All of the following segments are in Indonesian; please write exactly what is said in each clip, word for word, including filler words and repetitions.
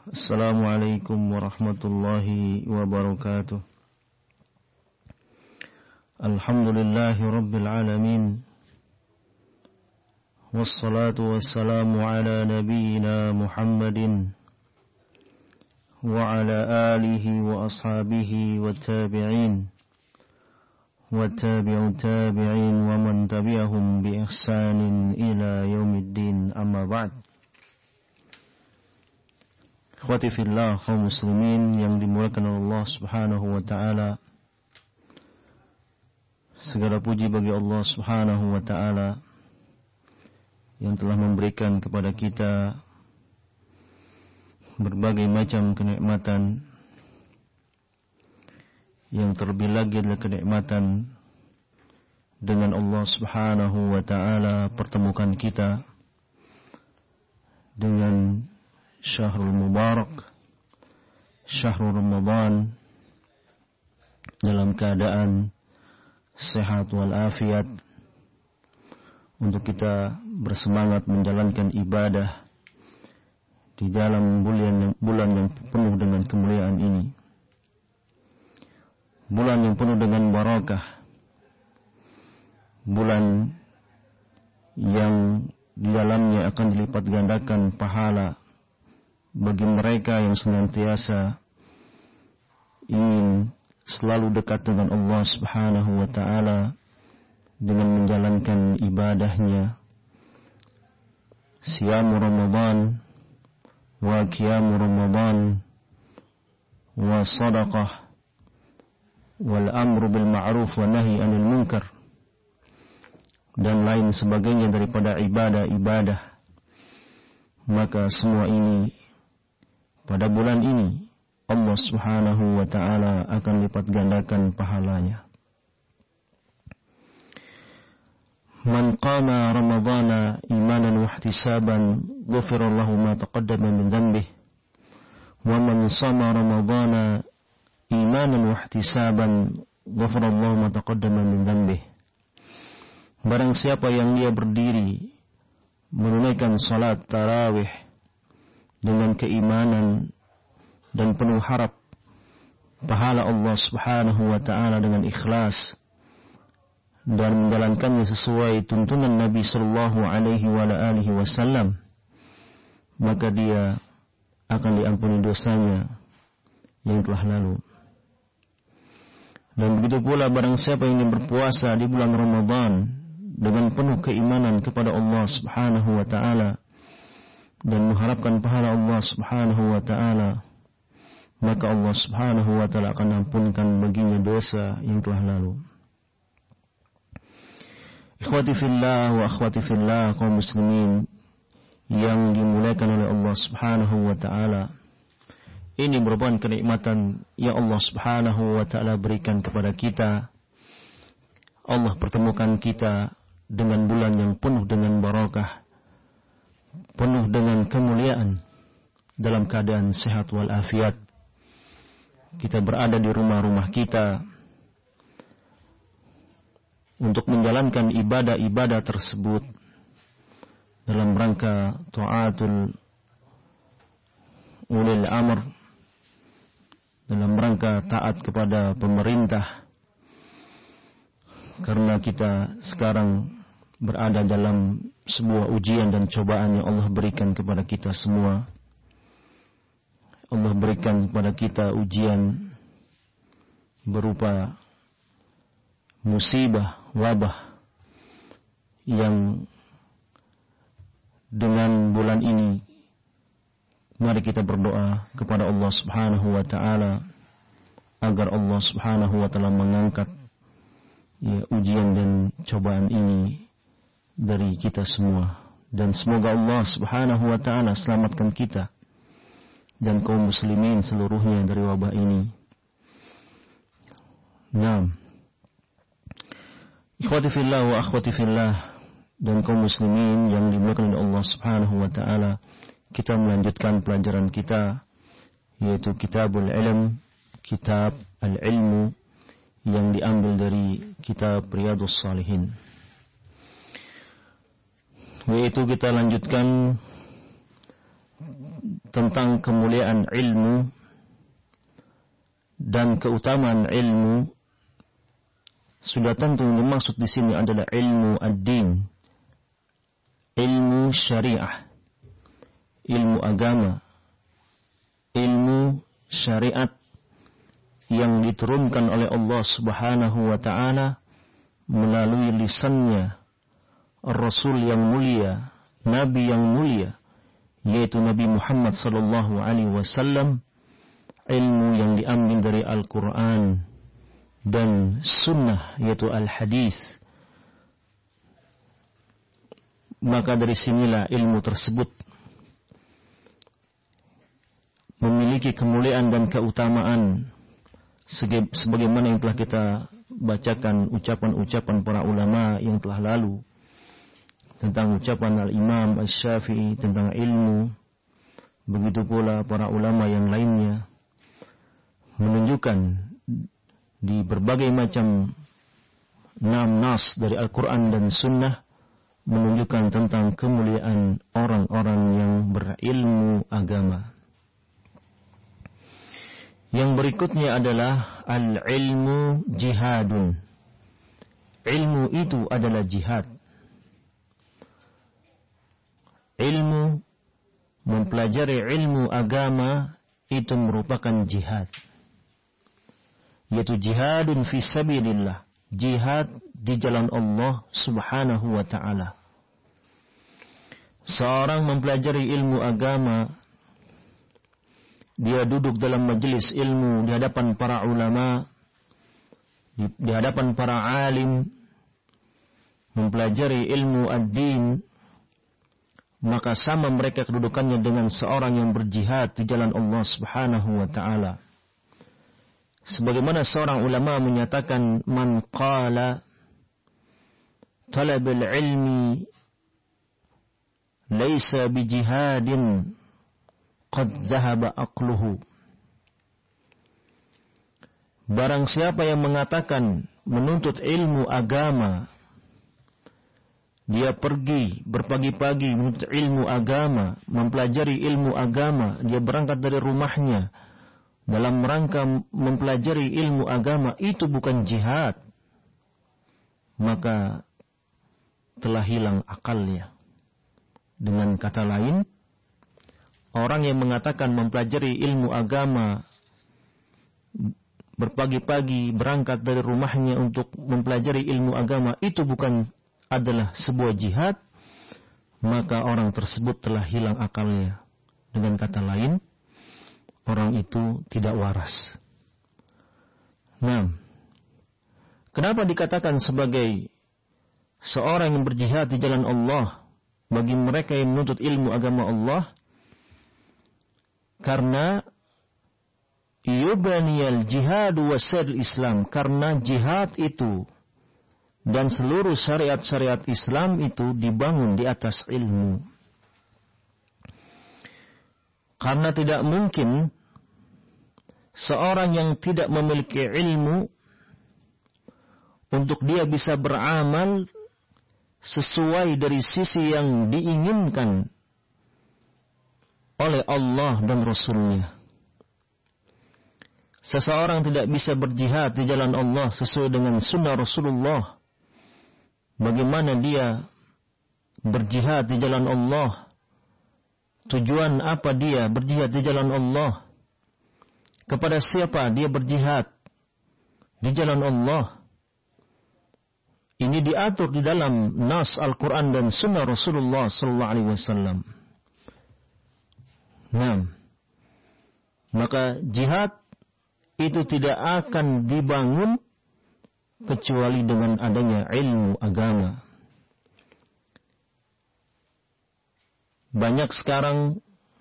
Assalamualaikum warahmatullahi wabarakatuh. Alhamdulillahi rabbil alamin. Wassalatu wassalamu ala nabiyyina Muhammadin wa ala alihi wa ashabihi wa tabi'in wa tabi'u tabi'in wa man tabi'ahum bi ihsanin ila yaumiddin, amma ba'd. Ikhwati fillah, kaum muslimin yang dimuliakan Allah Subhanahu wa taala. Segala puji bagi Allah Subhanahu wa taala yang telah memberikan kepada kita berbagai macam kenikmatan, yang terlebih lagi adalah kenikmatan dengan Allah Subhanahu wa taala pertemukan kita dengan Syahrul Mubarak, Syahrul Ramadan, dalam keadaan sehat walafiat, untuk kita bersemangat menjalankan ibadah di dalam bulan, bulan yang penuh dengan kemuliaan ini, bulan yang penuh dengan barakah, bulan yang di dalamnya akan dilipat gandakan pahala bagi mereka yang senantiasa ingin selalu dekat dengan Allah Subhanahu wa taala dengan menjalankan ibadahnya. Siyamu Ramadan wa qiyamu Ramadan wa sadaqah wal amru bil ma'ruf wa nahi 'anil munkar, dan lain sebagainya daripada ibadah-ibadah. Maka semua ini, pada bulan ini Allah Subhanahu wa taala akan lipat gandakan pahalanya. Man qama ramadhana imanan wa ihtisaban ghufira lahu ma taqaddama min dhanbihi wa man shama ramadhana imanan wa ihtisaban ghufira lahu ma taqaddama min dhanbihi. Barang siapa yang dia berdiri menunaikan salat tarawih dengan keimanan dan penuh harap pahala Allah Subhanahu wa taala dengan ikhlas, dan menjalankannya sesuai tuntunan Nabi sallallahu alaihi wa alihi wasallam, maka dia akan diampuni dosanya yang telah lalu. Dan begitu pula barang siapa yang berpuasa di bulan Ramadan dengan penuh keimanan kepada Allah Subhanahu wa taala dan mengharapkan pahala Allah Subhanahu wa taala, maka Allah Subhanahu wa taala akan ampunkan baginya dosa yang telah lalu. Ikhwati fillah wa akhwati fillah, kaum muslimin yang dimuliakan oleh Allah Subhanahu wa taala, ini merupakan kenikmatan yang Allah Subhanahu wa taala berikan kepada kita. Allah pertemukan kita dengan bulan yang penuh dengan barakah, penuh dengan kemuliaan, dalam keadaan sehat walafiat. Kita berada di rumah-rumah kita untuk menjalankan ibadah-ibadah tersebut dalam rangka ta'atul ulil amr, dalam rangka taat kepada pemerintah, karena kita sekarang berada dalam sebuah ujian dan cobaan yang Allah berikan kepada kita semua. Allah berikan kepada kita ujian berupa musibah, wabah, yang dengan bulan ini mari kita berdoa kepada Allah Subhanahu wa taala agar Allah Subhanahu wa taala mengangkat ya, ujian dan cobaan ini dari kita semua, dan semoga Allah Subhanahu wa taala selamatkan kita dan kaum muslimin seluruhnya dari wabah ini. Naam. Ikhwati fillah wa akhwati fillah, dan kaum muslimin yang dimuliakan oleh Allah Subhanahu wa taala, kita melanjutkan pelajaran kita, yaitu Kitabul Ilm, kitab al-ilmu yang diambil dari kitab Riyadhus Shalihin. Yaitu kita lanjutkan tentang kemuliaan ilmu dan keutamaan ilmu, sudah tentu yang dimaksud di sini adalah ilmu ad-din, ilmu syariah, ilmu agama, ilmu syariat yang diturunkan oleh Allah Subhanahu wa taala melalui lisannya Rasul yang mulia, Nabi yang mulia, yaitu Nabi Muhammad sallallahu alaihi wasallam, ilmu yang diambil dari Al-Quran dan sunnah, yaitu al-hadis. Maka dari sinilah ilmu tersebut memiliki kemuliaan dan keutamaan sebagaimana yang telah kita bacakan ucapan-ucapan para ulama yang telah lalu tentang ucapan Al-Imam Asy-Syafi'i tentang ilmu. Begitu pula para ulama yang lainnya menunjukkan di berbagai macam nas dari Al-Quran dan Sunnah menunjukkan tentang kemuliaan orang-orang yang berilmu agama. Yang berikutnya adalah al-ilmu jihadun. Ilmu itu adalah jihad. Ilmu, mempelajari ilmu agama itu merupakan jihad. Yaitu jihadun fi sabilillah, jihad di jalan Allah Subhanahu wa ta'ala. Seorang mempelajari ilmu agama, dia duduk dalam majelis ilmu di hadapan para ulama, di, di hadapan para alim, mempelajari ilmu ad-din, maka sama mereka kedudukannya dengan seorang yang berjihad di jalan Allah Subhanahu wa ta'ala. Sebagaimana seorang ulama menyatakan, man qala talabul ilmi laysa bijihadin qad dhahaba aqluhu. Barang siapa yang mengatakan menuntut ilmu agama, dia pergi berpagi-pagi menuntut ilmu agama, mempelajari ilmu agama, dia berangkat dari rumahnya dalam rangka mempelajari ilmu agama, itu bukan jihad, maka telah hilang akalnya. Dengan kata lain, orang yang mengatakan mempelajari ilmu agama, berpagi-pagi berangkat dari rumahnya untuk mempelajari ilmu agama, itu bukan adalah sebuah jihad, maka orang tersebut telah hilang akalnya. Dengan kata lain, orang itu tidak waras. Nah, kenapa dikatakan sebagai seorang yang berjihad di jalan Allah bagi mereka yang menuntut ilmu agama Allah? Karena yubaniyal jihad wasal Islam, karena jihad itu dan seluruh syariat-syariat Islam itu dibangun di atas ilmu. Karena tidak mungkin seorang yang tidak memiliki ilmu untuk dia bisa beramal sesuai dari sisi yang diinginkan oleh Allah dan Rasulnya. Seseorang tidak bisa berjihad di jalan Allah sesuai dengan sunnah Rasulullah. Bagaimana dia berjihad di jalan Allah? Tujuan apa dia berjihad di jalan Allah? Kepada siapa dia berjihad di jalan Allah? Ini diatur di dalam nas Al-Quran dan sunnah Rasulullah sallallahu alaihi wasallam. Nah, maka jihad itu tidak akan dibangun kecuali dengan adanya ilmu agama. Banyak sekarang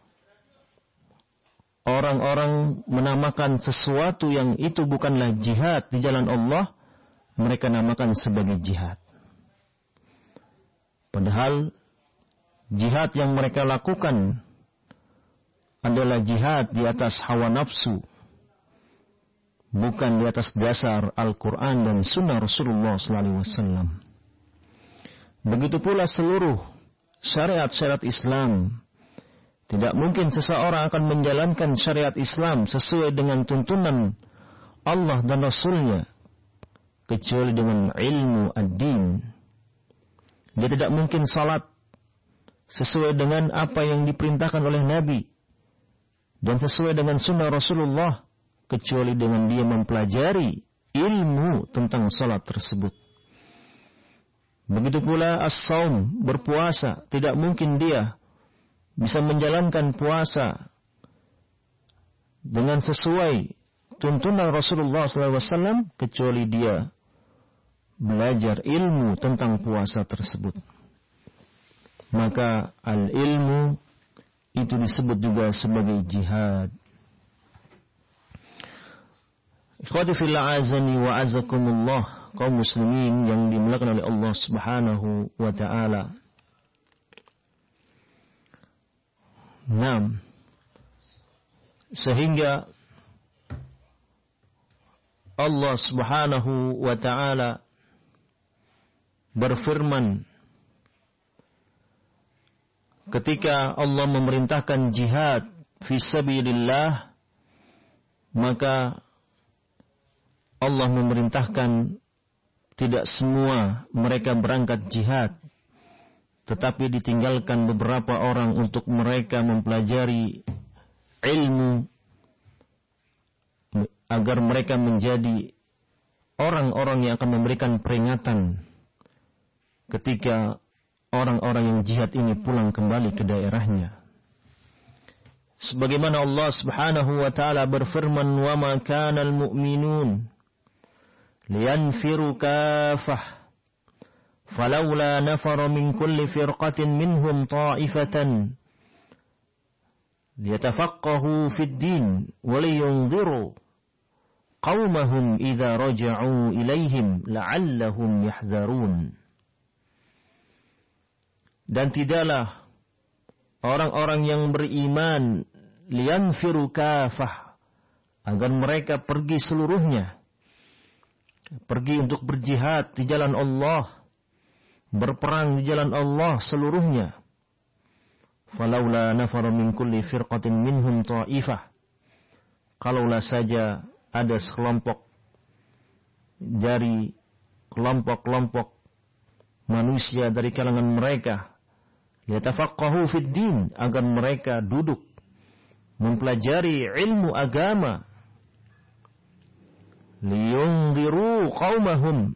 orang-orang menamakan sesuatu yang itu bukanlah jihad di jalan Allah, mereka namakan sebagai jihad. Padahal jihad yang mereka lakukan adalah jihad di atas hawa nafsu, bukan di atas dasar Al-Quran dan sunnah Rasulullah sallallahu alaihi wasallam. Begitu pula seluruh syariat-syariat Islam Tidak mungkin seseorang akan menjalankan syariat Islam sesuai dengan tuntunan Allah dan Rasul-Nya kecuali dengan ilmu ad-din. Dia tidak mungkin salat sesuai dengan apa yang diperintahkan oleh Nabi dan sesuai dengan sunnah Rasulullah kecuali dengan dia mempelajari ilmu tentang salat tersebut. Begitu pula as-saum, berpuasa, tidak mungkin dia bisa menjalankan puasa dengan sesuai tuntunan Rasulullah shallallahu alaihi wasallam kecuali dia belajar ilmu tentang puasa tersebut. Maka al-ilmu itu disebut juga sebagai jihad. Ikhwati fillah azani wa azakumullah, kaum muslimin yang dimuliakan oleh Allah Subhanahu wa taala. Naam. Sehingga Allah Subhanahu wa taala berfirman ketika Allah memerintahkan jihad fi sabilillah, maka Allah memerintahkan tidak semua mereka berangkat jihad, tetapi ditinggalkan beberapa orang untuk mereka mempelajari ilmu agar mereka menjadi orang-orang yang akan memberikan peringatan ketika orang-orang yang jihad ini pulang kembali ke daerahnya. Sebagaimana Allah Subhanahu wa taala berfirman, "Wa ma kana al-mu'minun liyanfiru kaffah falawla nafara min kulli firqatin minhum ta'ifatan liyatafaqahu fid din wa liyunziru qaumahum idza raja'u ilaihim la'allahum yahdharun." Dan tidaklah orang-orang yang beriman liyanfiru kafah, agar mereka pergi seluruhnya, pergi untuk berjihad di jalan Allah, berperang di jalan Allah seluruhnya. Falaula nafara min kulli firqatin minhum ta'ifah, kalaulah saja ada sekelompok dari kelompok-kelompok manusia dari kalangan mereka, yatafaqahu fid din, agar mereka duduk mempelajari ilmu agama, liyunziru qaumahum,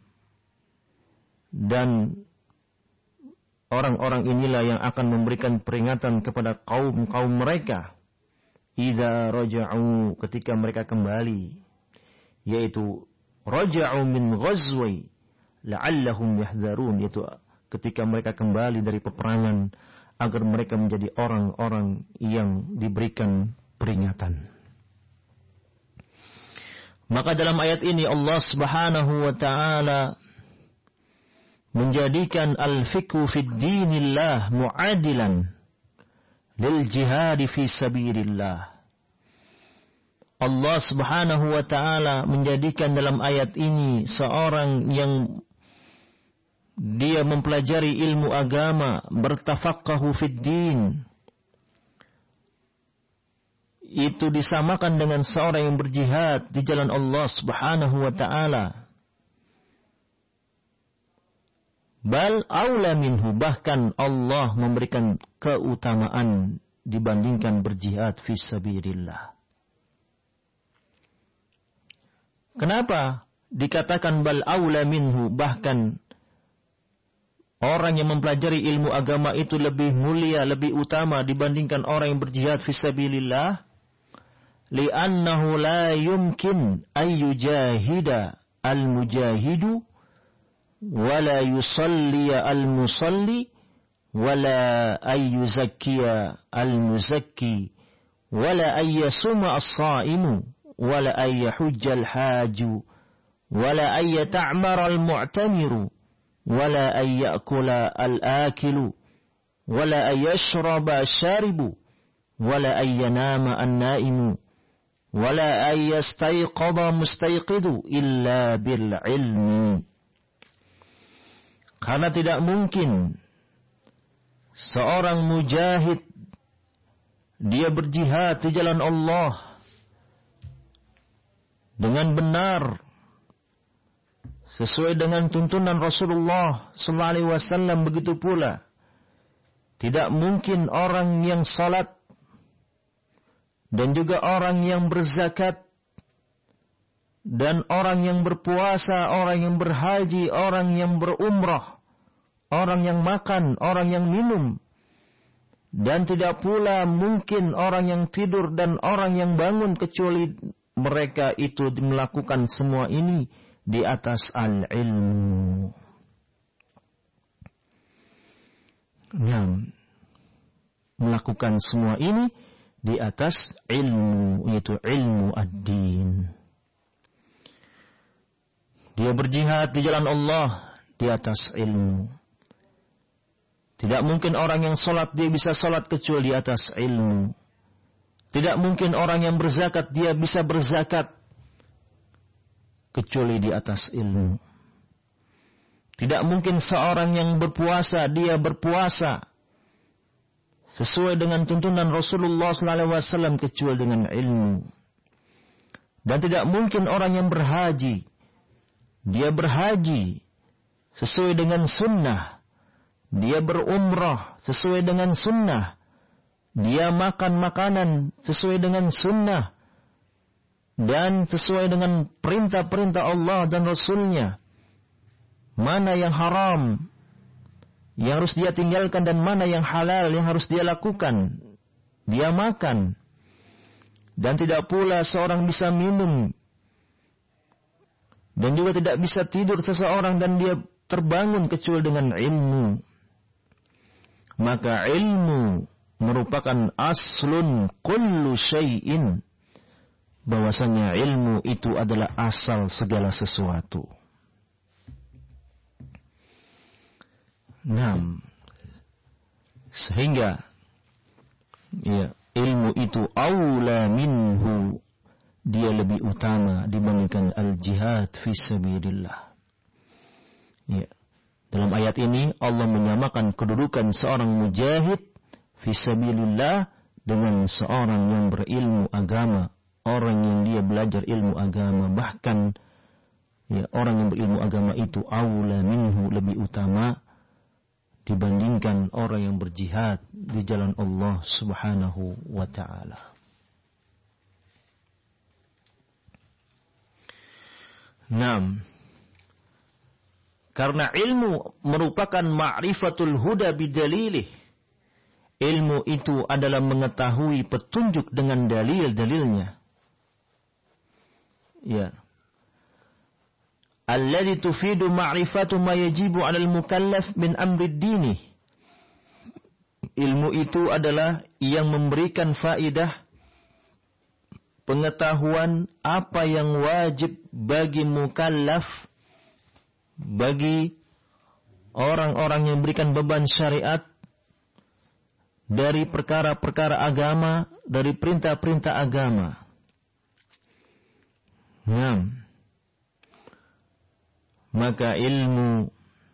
dan orang-orang inilah yang akan memberikan peringatan kepada kaum-kaum mereka idza raja'u, ketika mereka kembali, yaitu raja'u min ghazwi la'allahum yahdharun, yaitu ketika mereka kembali dari peperangan agar mereka menjadi orang-orang yang diberikan peringatan. Maka dalam ayat ini Allah Subhanahu wa taala menjadikan al-fiqhu fid dinillah mu'adilan lil jihad fi sabilillah. Allah Subhanahu wa taala menjadikan dalam ayat ini seorang yang dia mempelajari ilmu agama, bertafaqahu fid din, itu disamakan dengan seorang yang berjihad di jalan Allah Subhanahu wa taala. Bal aula minhu, bahkan Allah memberikan keutamaan dibandingkan berjihad fi sabilillah. Kenapa dikatakan bal aula minhu, bahkan orang yang mempelajari ilmu agama itu lebih mulia, lebih utama dibandingkan orang yang berjihad fi sabilillah? Li'annahu la yumkin ay yujahida al-mujahidu wa la yusalli al-musalli wa la ay yuzakkiya al-muzakki wa la ay yasuma as-saimu wa la ay yahujja al-haju wa la ay yata'mara al-mu'tamiru wala ay ya'kula al-akilu wala ay yashraba ash-sharibu wala ay yanama an-naimu wala ay yastayqadha mustayqidu illa bil ilmi. Karena tidak mungkin seorang mujahid dia berjihad di jalan Allah dengan benar sesuai dengan tuntunan Rasulullah sallallahu alaihi wasallam, begitu pula tidak mungkin orang yang salat dan juga orang yang berzakat dan orang yang berpuasa, orang yang berhaji, orang yang berumrah, orang yang makan, orang yang minum, dan tidak pula mungkin orang yang tidur dan orang yang bangun, kecuali mereka itu melakukan semua ini di atas al-ilmu. Nah, melakukan semua ini di atas ilmu, yaitu ilmu ad-din. Dia berjihad di jalan Allah di atas ilmu. Tidak mungkin orang yang salat dia bisa salat kecuali di atas ilmu. Tidak mungkin orang yang berzakat dia bisa berzakat kecuali di atas ilmu. Tidak mungkin seorang yang berpuasa dia berpuasa sesuai dengan tuntunan Rasulullah sallallahu alaihi wasallam kecuali dengan ilmu. Dan tidak mungkin orang yang berhaji dia berhaji sesuai dengan sunnah, dia berumrah sesuai dengan sunnah, dia makan makanan sesuai dengan sunnah dan sesuai dengan perintah-perintah Allah dan Rasulnya. Mana yang haram yang harus dia tinggalkan dan mana yang halal yang harus dia lakukan, dia makan. Dan tidak pula seorang bisa minum dan juga tidak bisa tidur seseorang dan dia terbangun kecuali dengan ilmu. Maka ilmu merupakan aslun kullu syai'in, bahwasanya ilmu itu adalah asal segala sesuatu. Nah, sehingga ya, ilmu itu aula minhu, dia lebih utama dibandingkan al-jihad fi sabilillah. Ya. Dalam ayat ini Allah menyamakan kedudukan seorang mujahid fi sabilillah dengan seorang yang berilmu agama, orang yang dia belajar ilmu agama. Bahkan ya, orang yang berilmu agama itu aula minhu, lebih utama dibandingkan orang yang berjihad di jalan Allah Subhanahu wa ta'ala. Naam. Karena ilmu merupakan ma'rifatul huda bidalilih. Ilmu itu adalah mengetahui petunjuk dengan dalil-dalilnya. Ya. Alladhi tufidu ma'rifatu ma yajibu 'alal mukallaf min amri dini. Ilmu itu adalah yang memberikan faidah pengetahuan apa yang wajib bagi mukallaf, bagi orang-orang yang berikan beban syariat dari perkara-perkara agama, dari perintah-perintah agama. Nah, maka ilmu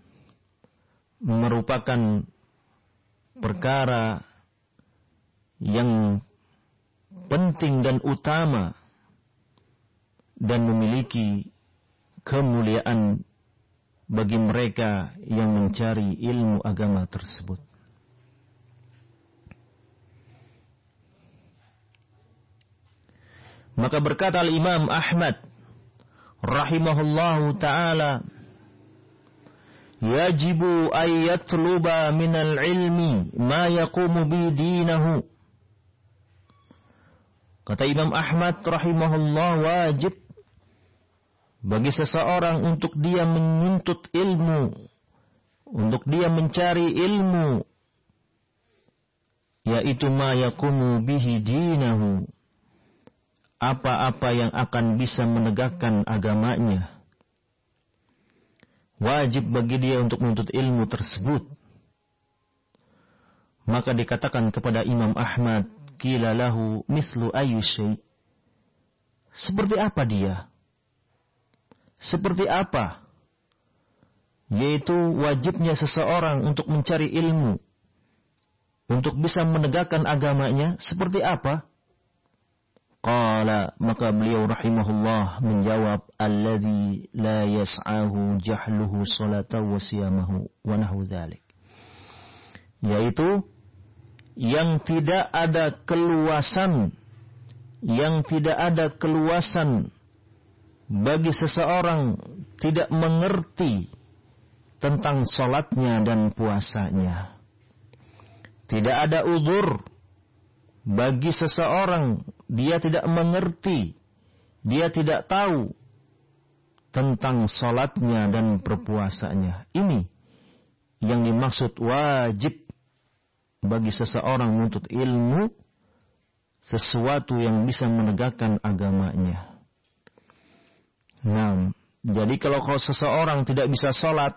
merupakan perkara yang penting dan utama dan memiliki kemuliaan bagi mereka yang mencari ilmu agama tersebut. Maka berkata Al-Imam Ahmad rahimahullahu ta'ala, yajibu ay yatluba minal ilmi ma yaqumu bi dinahu. Kata Imam Ahmad rahimahullah, wajib bagi seseorang untuk dia menuntut ilmu, untuk dia mencari ilmu, yaitu ma yaqumu bihi dinahu, apa-apa yang akan bisa menegakkan agamanya. Wajib bagi dia untuk menuntut ilmu tersebut. Maka dikatakan kepada Imam Ahmad, qila lahu mislu ayyi syai'. Seperti apa dia? Seperti apa? Yaitu wajibnya seseorang untuk mencari ilmu. untuk bisa menegakkan agamanya seperti apa? Qala, maka beliau rahimahullah menjawab, alladzi la yas'ahu jahluhu salatahu wa siyamahu wa nahu dzalik. Yaitu yang tidak ada keluasan, yang tidak ada keluasan bagi seseorang tidak mengerti tentang salatnya dan puasanya. Tidak ada udzur bagi seseorang, dia tidak mengerti, dia tidak tahu tentang salatnya dan berpuasanya. Ini yang dimaksud wajib bagi seseorang menuntut ilmu, sesuatu yang bisa menegakkan agamanya. Nah, jadi kalau, kalau seseorang tidak bisa salat,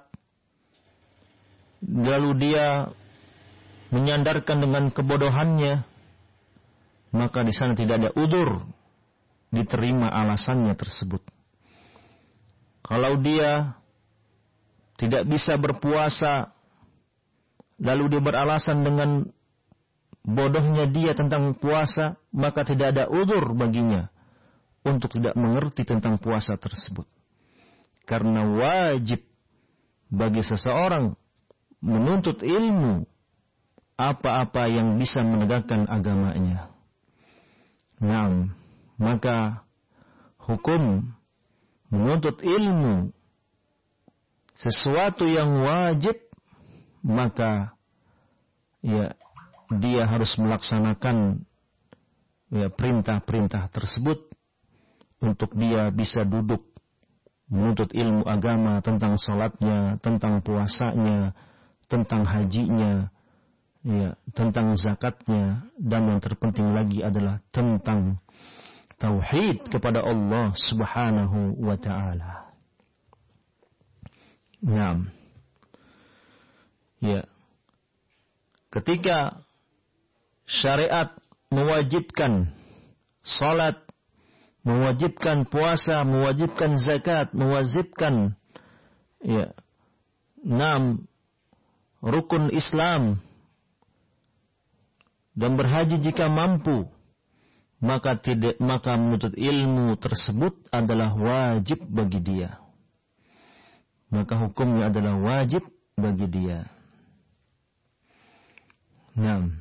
lalu dia menyandarkan dengan kebodohannya, maka di sana tidak ada udzur diterima alasannya tersebut. Kalau dia tidak bisa berpuasa, lalu dia beralasan dengan bodohnya dia tentang puasa, maka tidak ada udzur baginya untuk tidak mengerti tentang puasa tersebut. Karena wajib bagi seseorang menuntut ilmu apa-apa yang bisa menegakkan agamanya. Nah, maka hukum menuntut ilmu sesuatu yang wajib, maka ya dia harus melaksanakan ya perintah-perintah tersebut untuk dia bisa duduk menuntut ilmu agama tentang salatnya, tentang puasanya, tentang hajinya, ya, tentang zakatnya, dan yang terpenting lagi adalah tentang tauhid kepada Allah Subhanahu wa ta'ala. Ya. Ya. Ketika syariat mewajibkan salat, mewajibkan puasa, mewajibkan zakat, mewajibkan ya, enam rukun Islam, dan berhaji jika mampu, maka tidak maka menuntut ilmu tersebut adalah wajib bagi dia. Maka hukumnya adalah wajib bagi dia. Naam.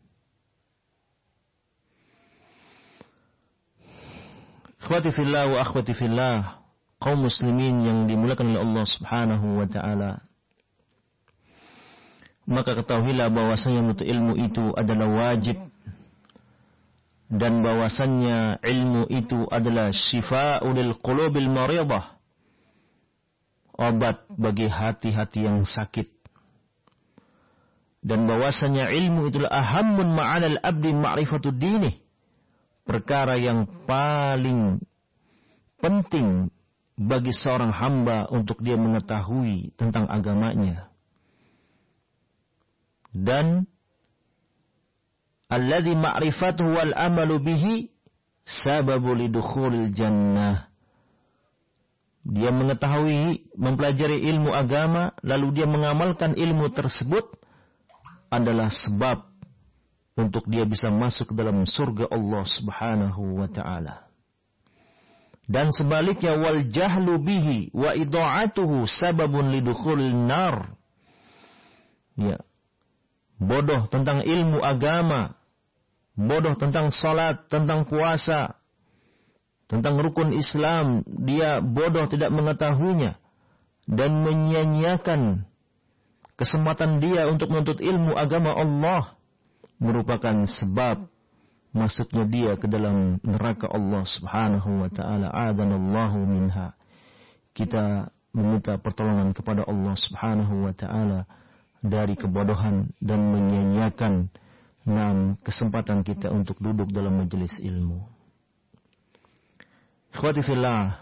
Ikhwati fillah wa akhwati fillah, kaum muslimin yang dimuliakan oleh Allah Subhanahu wa ta'ala, maka ketahuilah bahwasanya menuntut ilmu itu adalah wajib, dan bahwasannya ilmu itu adalah syifa'ul qulubil maridah, obat bagi hati-hati yang sakit, dan bahwasanya ilmu itulah ahammun ma'anal abdi ma'rifatud dinih, perkara yang paling penting bagi seorang hamba untuk dia mengetahui tentang agamanya. Dan alladzi ma'rifatuhu wal amalu bihi sababu lidukhulil jannah. Dia mengetahui, mempelajari ilmu agama, lalu dia mengamalkan ilmu tersebut adalah sebab untuk dia bisa masuk ke dalam surga Allah Subhanahu wa ta'ala. Dan sebaliknya, wal jahlu bihi wa ida'atuhu sababun lidukhulil nar. Ya. Bodoh tentang ilmu agama, bodoh tentang salat, tentang puasa, tentang rukun Islam, dia bodoh tidak mengetahuinya dan menyia-nyiakan kesempatan dia untuk menuntut ilmu agama Allah, merupakan sebab masuknya dia ke dalam neraka Allah Subhanahu wa ta'ala. A'adhanallahu minha. Kita meminta pertolongan kepada Allah Subhanahu wa ta'ala dari kebodohan dan menyia-nyiakan enam kesempatan kita untuk duduk dalam majelis ilmu. Ikhwati fillah,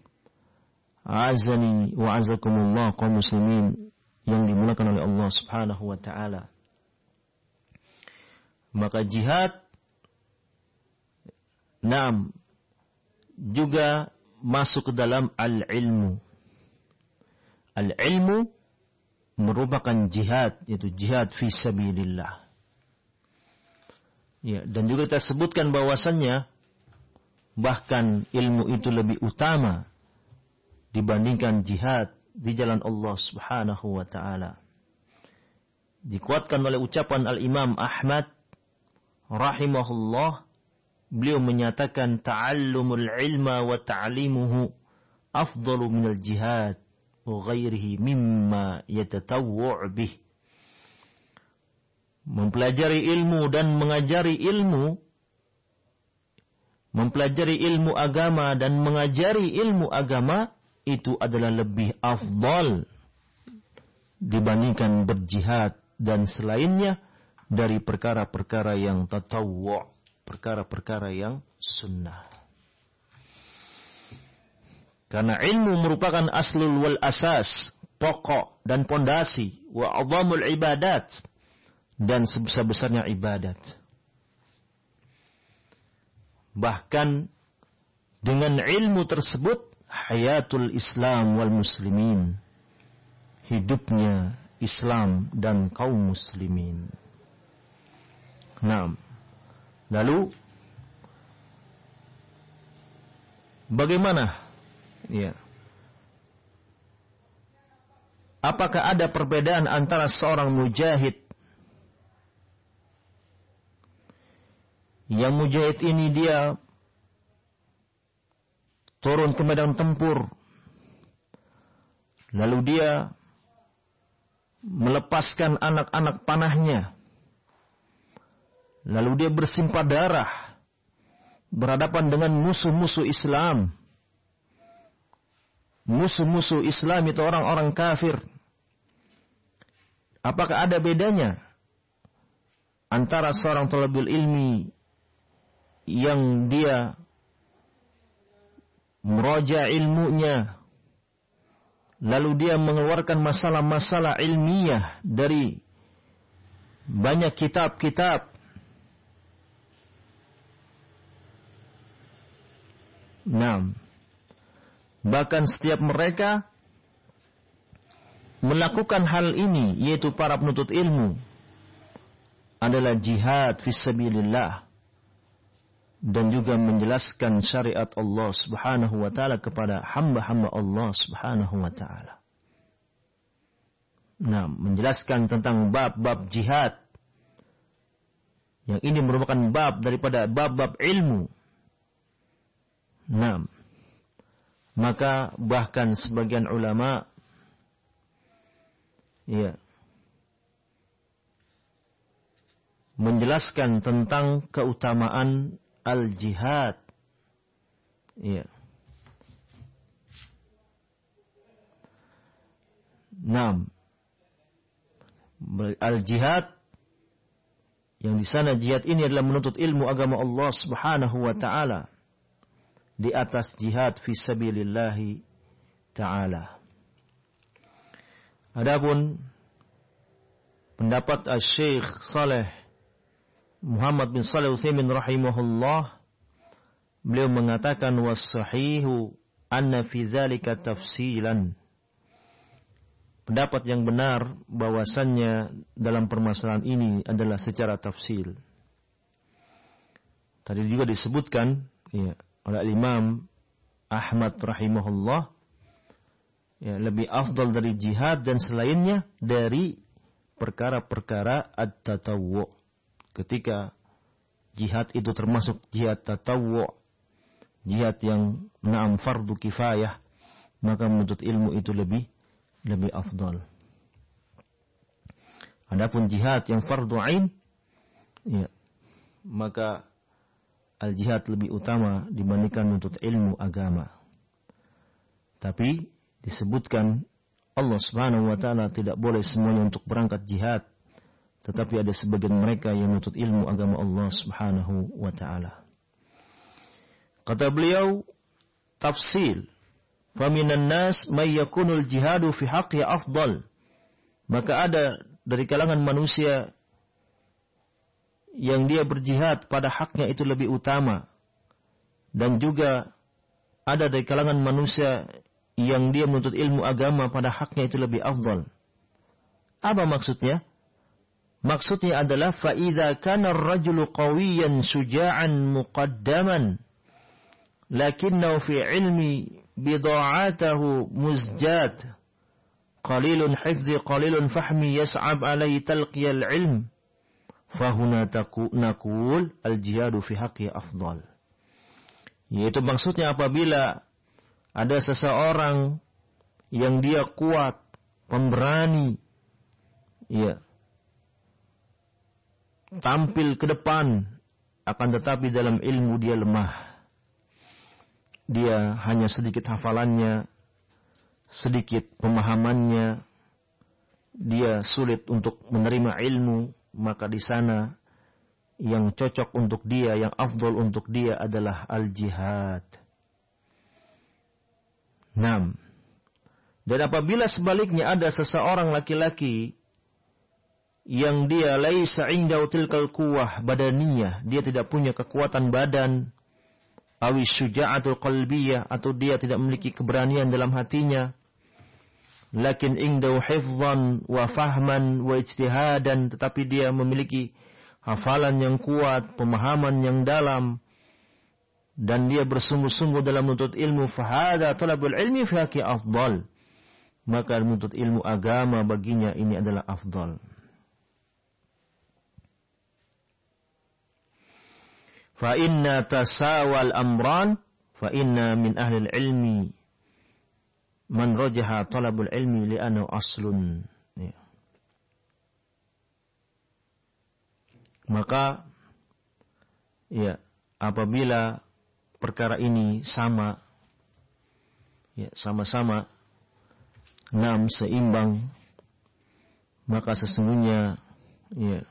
azani wa azakumullah, kaum muslimin yang dimuliakan oleh Allah Subhanahu wa ta'ala. Maka jihad enam juga masuk ke dalam al-ilmu. Al-ilmu merupakan jihad, yaitu jihad fi sabilillah. Ya, dan juga kita sebutkan bahwasannya bahkan ilmu itu lebih utama dibandingkan jihad di jalan Allah Subhanahu wa taala. Dikuatkan oleh ucapan Al-Imam Ahmad rahimahullah, beliau menyatakan ta'allumul ilma wa ta'limuhu afdalu minal jihad wa ghairihi mimma yatatawwu' bih. Mempelajari ilmu dan mengajari ilmu, mempelajari ilmu agama dan mengajari ilmu agama itu adalah lebih afdal dibandingkan berjihad dan selainnya dari perkara-perkara yang tatawwu', perkara-perkara yang sunnah. Karena ilmu merupakan aslul wal asas, pokok dan pondasi, wa 'azamul ibadat, dan sebesar-besarnya ibadat. Bahkan dengan ilmu tersebut hayatul Islam wal muslimin, hidupnya Islam dan kaum muslimin. Nah, lalu bagaimana? Ya. Apakah ada perbedaan antara seorang mujahid? Yang mujahid ini dia turun ke medan tempur, lalu dia melepaskan anak-anak panahnya, lalu dia bersimpah darah berhadapan dengan musuh-musuh Islam. Musuh-musuh Islam itu orang-orang kafir. Apakah ada bedanya antara seorang thalibul ilmi yang dia meraja ilmunya, lalu dia mengeluarkan masalah-masalah ilmiah dari banyak kitab-kitab, nah, bahkan setiap mereka melakukan hal ini, yaitu para penuntut ilmu, adalah jihad fisabilillah dan juga menjelaskan syariat Allah Subhanahu wa taala kepada hamba-hamba Allah Subhanahu wa taala. Nah, menjelaskan tentang bab-bab jihad. Yang ini merupakan bab daripada bab-bab ilmu. Nah, maka bahkan sebagian ulama ya menjelaskan tentang keutamaan al-jihad. Ya. Naam. Al-jihad yang di sana jihad ini adalah menuntut ilmu agama Allah Subhanahu wa taala di atas jihad fi sabilillah taala. Adapun pendapat Asy-Syaikh Shalih Muhammad bin Shalih Utsaimin rahimahullah, beliau mengatakan was-sahihu anna fi dzalika tafsilan. Pendapat yang benar bahwasannya dalam permasalahan ini adalah secara tafsil. Tadi juga disebutkan ya, oleh Imam Ahmad rahimahullah, ya, lebih afdal dari jihad dan selainnya dari perkara-perkara at-tatawwu'. Ketika jihad itu termasuk jihad tatawwu', jihad yang na'am fardu kifayah, maka menuntut ilmu itu lebih lebih afdal. Adapun jihad yang fardu ain, ya, maka al-jihad lebih utama dibandingkan menuntut ilmu agama. Tapi disebutkan Allah Subhanahu wa taala tidak boleh semuanya untuk berangkat jihad, tetapi ada sebagian mereka yang menuntut ilmu agama Allah Subhanahu wa taala. Kata beliau, tafsil, faminan nas may yakunul jihadu fi haqqi afdal. Maka ada dari kalangan manusia yang dia berjihad pada haknya itu lebih utama, dan juga ada dari kalangan manusia yang dia menuntut ilmu agama pada haknya itu lebih afdal. Apa maksudnya? Maksudnya adalah fa idza kana ar-rajulu qawiyan syuja'an muqaddaman lakinnahu fi ilmi bida'atahu muzjad qalilun hifdhi qalilun fahmi yas'ab alayhi talqiyal ilm fahuna naqul al-jihadu fi haqqi afdal. Yaitu maksudnya apabila ada seseorang yang dia kuat, pemberani, ya, tampil ke depan, akan tetapi dalam ilmu dia lemah. Dia hanya sedikit hafalannya, sedikit pemahamannya, dia sulit untuk menerima ilmu, maka di sana yang cocok untuk dia, yang afdol untuk dia adalah al-jihad. Naam. Dan apabila sebaliknya ada seseorang laki-laki yang dia laisa indahu tilkal quwwah badaniyah, dia tidak punya kekuatan badan, awis syuja'atul qalbiyah, atau dia tidak memiliki keberanian dalam hatinya, lakin indahu hifdhan wa fahman wa ijtihadan, tetapi dia memiliki hafalan yang kuat, pemahaman yang dalam, dan dia bersungguh-sungguh dalam menuntut ilmu, fahada talabul ilmi fi haqqi afdal, maka menuntut ilmu agama baginya ini adalah afdal. Fa inna tasawal amran fa inna min ahli ilmi man rajaha talabul ilmi li'annahu aslun. Ya. Maka ya, apabila perkara ini sama, ya, sama-sama enam seimbang, maka sesungguhnya ya,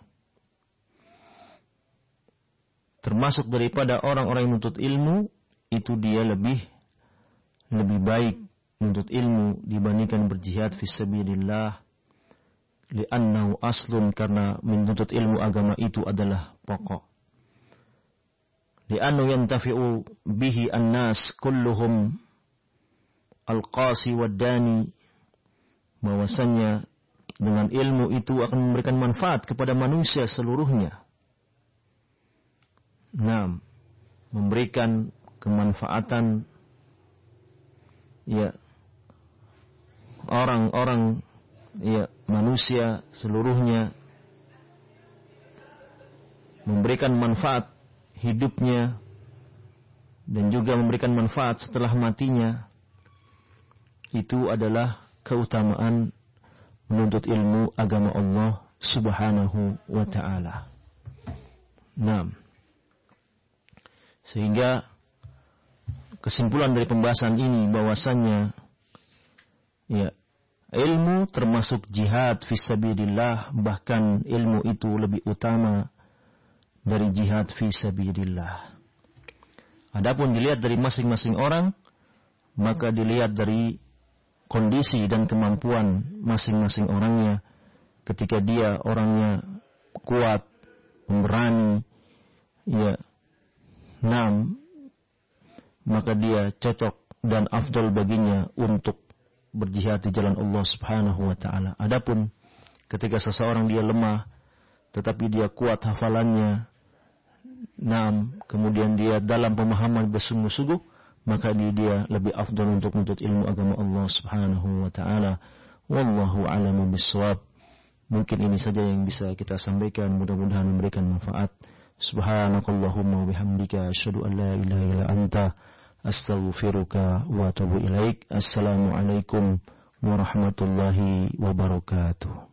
termasuk daripada orang-orang yang menuntut ilmu, itu dia lebih lebih baik menuntut ilmu dibandingkan berjihad fisabilillah, li'annahu aslun, karena menuntut ilmu agama itu adalah pokok. Li'annahu yantafi'u bihi an-nas kulluhum al-qasi wad-dani, bahwasanya dengan ilmu itu akan memberikan manfaat kepada manusia seluruhnya. Nah, memberikan kemanfaatan ya orang-orang, ya manusia seluruhnya, memberikan manfaat hidupnya dan juga memberikan manfaat setelah matinya. Itu adalah keutamaan menuntut ilmu agama Allah Subhanahu wa ta'ala. Nah, sehingga kesimpulan dari pembahasan ini bahwasannya ya, ilmu termasuk jihad fisabilillah, bahkan ilmu itu lebih utama dari jihad fisabilillah. Adapun dilihat dari masing-masing orang, maka dilihat dari kondisi dan kemampuan masing-masing orangnya. Ketika dia orangnya kuat, pemberani, ya, enam, maka dia cocok dan afdal baginya untuk berjihad di jalan Allah Subhanahu wa ta'ala. Adapun ketika seseorang dia lemah, tetapi dia kuat hafalannya, enam, kemudian dia dalam pemahaman bersungguh-sungguh, maka dia, dia lebih afdal untuk menuntut ilmu agama Allah Subhanahu wa ta'ala. Wallahu a'lamu bissawab. Mungkin ini saja yang bisa kita sampaikan, mudah-mudahan memberikan manfaat. Subhanakallahumma wa bihamdika asyhadu an la ilaha illa anta astaghfiruka wa atubu ilaik. Assalamualaikum warahmatullahi wabarakatuh.